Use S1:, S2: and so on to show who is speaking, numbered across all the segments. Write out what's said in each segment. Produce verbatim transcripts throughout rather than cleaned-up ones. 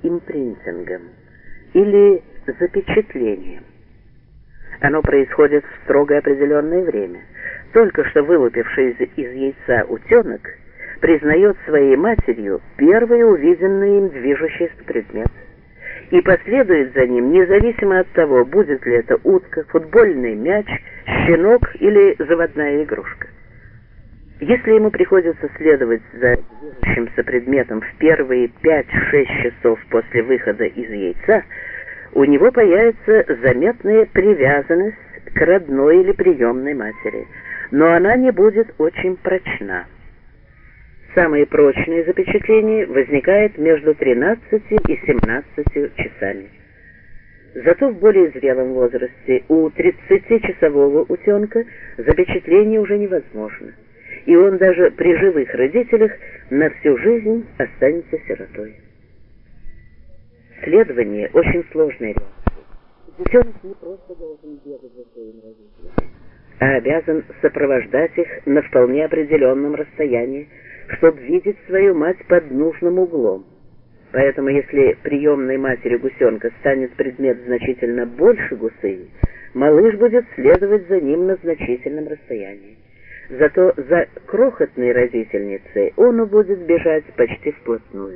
S1: импринтингом или запечатлением. Оно происходит в строго определенное время. Только что вылупившийся из яйца утенок признает своей матерью первый увиденный им движущийся предмет и последует за ним, независимо от того, будет ли это утка, футбольный мяч, щенок или заводная игрушка. Если ему приходится следовать за движущимся предметом в первые пять-шесть часов после выхода из яйца, у него появится заметная привязанность к родной или приемной матери, но она не будет очень прочна. Самое прочное запечатление возникает между тринадцатью и семнадцатью часами. Зато в более зрелом возрасте у тридцатичасового утенка запечатление уже невозможно, и он даже при живых родителях на всю жизнь останется сиротой. Следование очень сложная реакция. Детенок не просто должен бегать за своими родителями, а обязан сопровождать их на вполне определенном расстоянии, чтобы видеть свою мать под нужным углом. Поэтому если приемной матерью гусенка станет предмет значительно больше гусыни, малыш будет следовать за ним на значительном расстоянии. Зато за крохотной родительницей он будет бежать почти вплотную.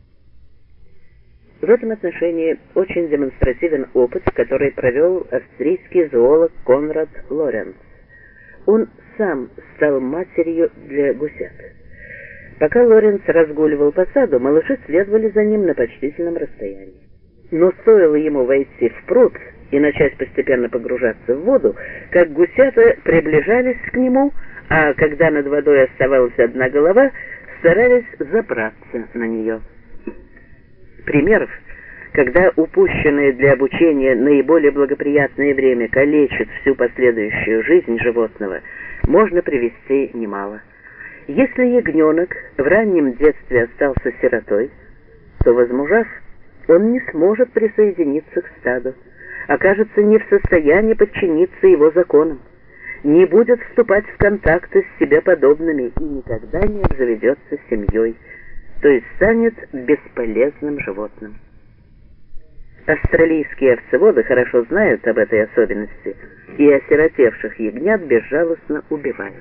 S1: В этом отношении очень демонстративен опыт, который провел австрийский зоолог Конрад Лоренц. Он сам стал матерью для гусят. Пока Лоренц разгуливал по саду, малыши следовали за ним на почтительном расстоянии. Но стоило ему войти в пруд и начать постепенно погружаться в воду, как гусята приближались к нему, а когда над водой оставалась одна голова, старались забраться на нее. Примеров, когда упущенное для обучения наиболее благоприятное время калечит всю последующую жизнь животного, можно привести немало. Если ягненок в раннем детстве остался сиротой, то, возмужав, он не сможет присоединиться к стаду, окажется не в состоянии подчиниться его законам, не будет вступать в контакты с себе подобными и никогда не обзаведется семьей, то есть станет бесполезным животным. Австралийские овцеводы хорошо знают об этой особенности и осиротевших ягнят безжалостно убивают.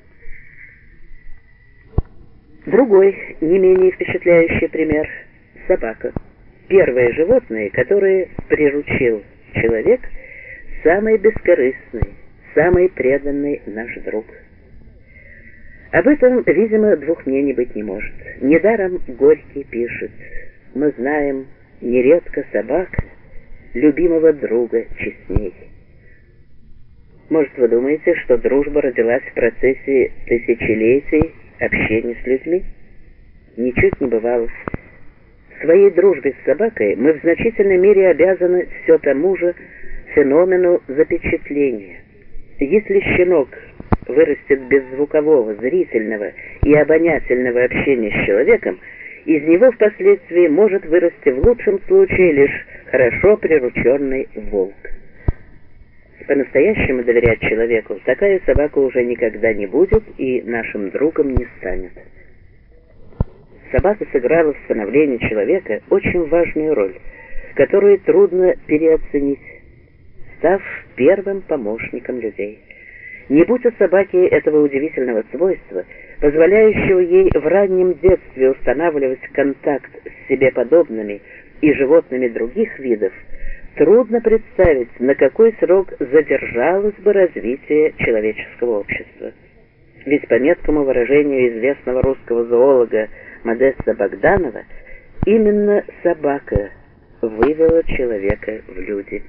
S1: Другой, не менее впечатляющий пример – собака. Первое животное, которое приручил человек, самый бескорыстный, самый преданный наш друг. Об этом, видимо, двух мнений быть не может. Недаром Горький пишет: «Мы знаем, нередко собака любимого друга честней». Может, вы думаете, что дружба родилась в процессе тысячелетий общения с людьми? Ничуть не бывало. Своей дружбе с собакой мы в значительной мере обязаны все тому же феномену запечатления. Если щенок вырастет без звукового, зрительного и обонятельного общения с человеком, из него впоследствии может вырасти в лучшем случае лишь хорошо прирученный волк. По-настоящему доверять человеку такая собака уже никогда не будет и нашим другом не станет. Собака сыграла в становлении человека очень важную роль, которую трудно переоценить, став первым помощником людей. Не будь у собаки этого удивительного свойства, позволяющего ей в раннем детстве устанавливать контакт с себе подобными и животными других видов, трудно представить, на какой срок задержалось бы развитие человеческого общества. Ведь по меткому выражению известного русского зоолога Модеста Богданова, именно собака вывела человека в люди.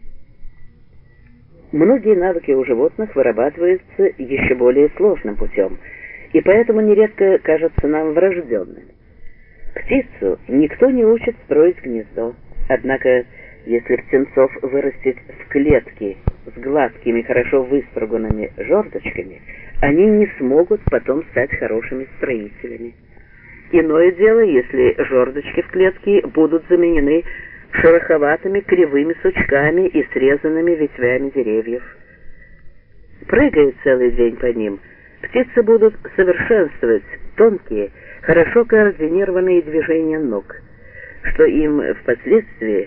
S1: Многие навыки у животных вырабатываются еще более сложным путем, и поэтому нередко кажутся нам врожденными. Птицу никто не учит строить гнездо, однако если птенцов вырастить в клетке с гладкими, хорошо выструганными жердочками, они не смогут потом стать хорошими строителями. Иное дело, если жердочки в клетке будут заменены шероховатыми кривыми сучками и срезанными ветвями деревьев. Прыгая целый день по ним, птицы будут совершенствовать тонкие, хорошо координированные движения ног. что им впоследствии